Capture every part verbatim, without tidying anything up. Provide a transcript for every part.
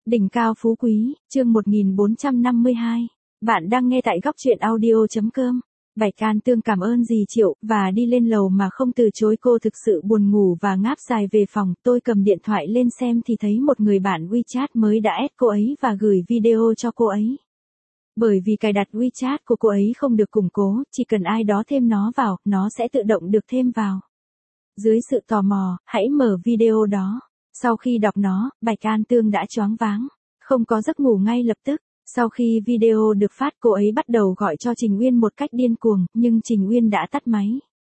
Đỉnh cao phú quý, chương một nghìn bốn trăm năm mươi hai. Bạn đang nghe tại góc truyện audio.com. Bạch Can Tương cảm ơn dì Triệu, và đi lên lầu mà không từ chối. Cô thực sự buồn ngủ và ngáp dài về phòng. Tôi cầm điện thoại lên xem thì thấy một người bạn WeChat mới đã add cô ấy và gửi video cho cô ấy. Bởi vì cài đặt WeChat của cô ấy không được củng cố, chỉ cần ai đó thêm nó vào, nó sẽ tự động được thêm vào. Dưới sự tò mò, hãy mở video đó. Sau khi đọc nó, Bạch Can Tương đã choáng váng, không có giấc ngủ ngay lập tức. Sau khi video được phát, cô ấy bắt đầu gọi cho Trình Uyên một cách điên cuồng, nhưng Trình Uyên đã tắt máy.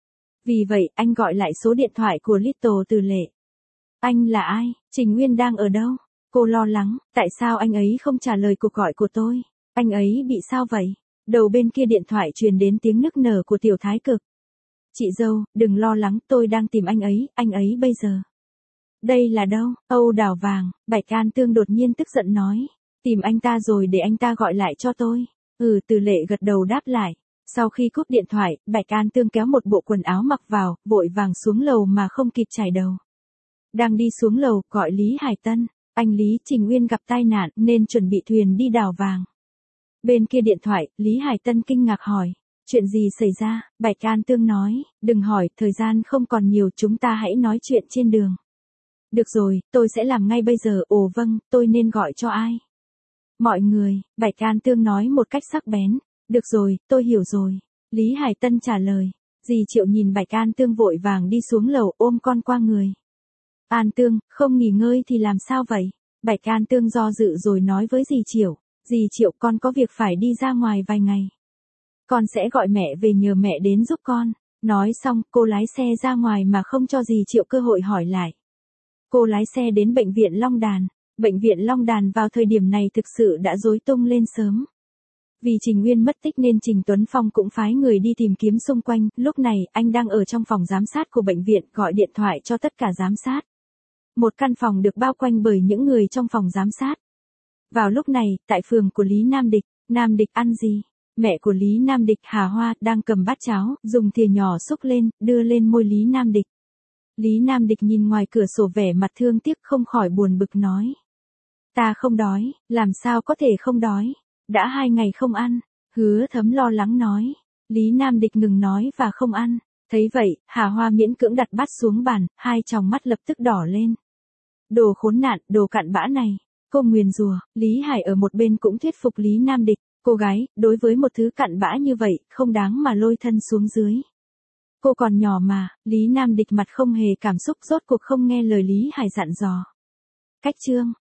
Vì vậy, anh gọi lại số điện thoại của Little Từ Lệ. Anh là ai? Trình Uyên đang ở đâu? Cô lo lắng, tại sao anh ấy không trả lời cuộc gọi của tôi? Anh ấy bị sao vậy? Đầu bên kia điện thoại truyền đến tiếng nức nở của Tiểu Thái Cực. Chị dâu, đừng lo lắng, tôi đang tìm anh ấy, anh ấy bây giờ. Đây là đâu? Âu Đảo Vàng, Bạch Can Tương đột nhiên tức giận nói. Tìm anh ta rồi để anh ta gọi lại cho tôi. Ừ, Từ Lệ gật đầu đáp lại. Sau khi cúp điện thoại, Bạch Can Tương kéo một bộ quần áo mặc vào, vội vàng xuống lầu mà không kịp chải đầu. Đang đi xuống lầu, gọi Lý Hải Tân. Anh Lý, Trình Uyên gặp tai nạn nên chuẩn bị thuyền đi đảo vàng. Bên kia điện thoại, Lý Hải Tân kinh ngạc hỏi. Chuyện gì xảy ra? Bạch Can Tương nói, đừng hỏi, thời gian không còn nhiều, chúng ta hãy nói chuyện trên đường. Được rồi, tôi sẽ làm ngay bây giờ. Ồ vâng, tôi nên gọi cho ai? Mọi người, Bạch Can Tương nói một cách sắc bén. Được rồi, tôi hiểu rồi. Lý Hải Tân trả lời. Dì Triệu nhìn Bạch Can Tương vội vàng đi xuống lầu ôm con qua người. An Tương, không nghỉ ngơi thì làm sao vậy? Bạch Can Tương do dự rồi nói với dì Triệu. Dì Triệu, con có việc phải đi ra ngoài vài ngày. Con sẽ gọi mẹ về nhờ mẹ đến giúp con. Nói xong, cô lái xe ra ngoài mà không cho dì Triệu cơ hội hỏi lại. Cô lái xe đến bệnh viện Long Đàn. Bệnh viện Long Đàn vào thời điểm này thực sự đã rối tung lên sớm. Vì Trình Uyên mất tích nên Trình Tuấn Phong cũng phái người đi tìm kiếm xung quanh. Lúc này, anh đang ở trong phòng giám sát của bệnh viện, gọi điện thoại cho tất cả giám sát. Một căn phòng được bao quanh bởi những người trong phòng giám sát. Vào lúc này, tại phường của Lý Nam Địch, Nam Địch ăn gì? Mẹ của Lý Nam Địch, Hà Hoa, đang cầm bát cháo, dùng thìa nhỏ xúc lên, đưa lên môi Lý Nam Địch. Lý Nam Địch nhìn ngoài cửa sổ vẻ mặt thương tiếc không khỏi buồn bực nói. Ta không đói, làm sao có thể không đói? Đã hai ngày không ăn. Hứa Thấm lo lắng nói. Lý Nam Địch ngừng nói và không ăn. Thấy vậy, Hà Hoa miễn cưỡng đặt bát xuống bàn, hai tròng mắt lập tức đỏ lên. Đồ khốn nạn, đồ cặn bã này. Cô nguyền rủa. Lý Hải ở một bên cũng thuyết phục Lý Nam Địch. Cô gái, đối với một thứ cặn bã như vậy, không đáng mà lôi thân xuống dưới. Cô còn nhỏ mà. Lý Nam Địch mặt không hề cảm xúc, rốt cuộc không nghe lời Lý Hải dặn dò. Cách chương.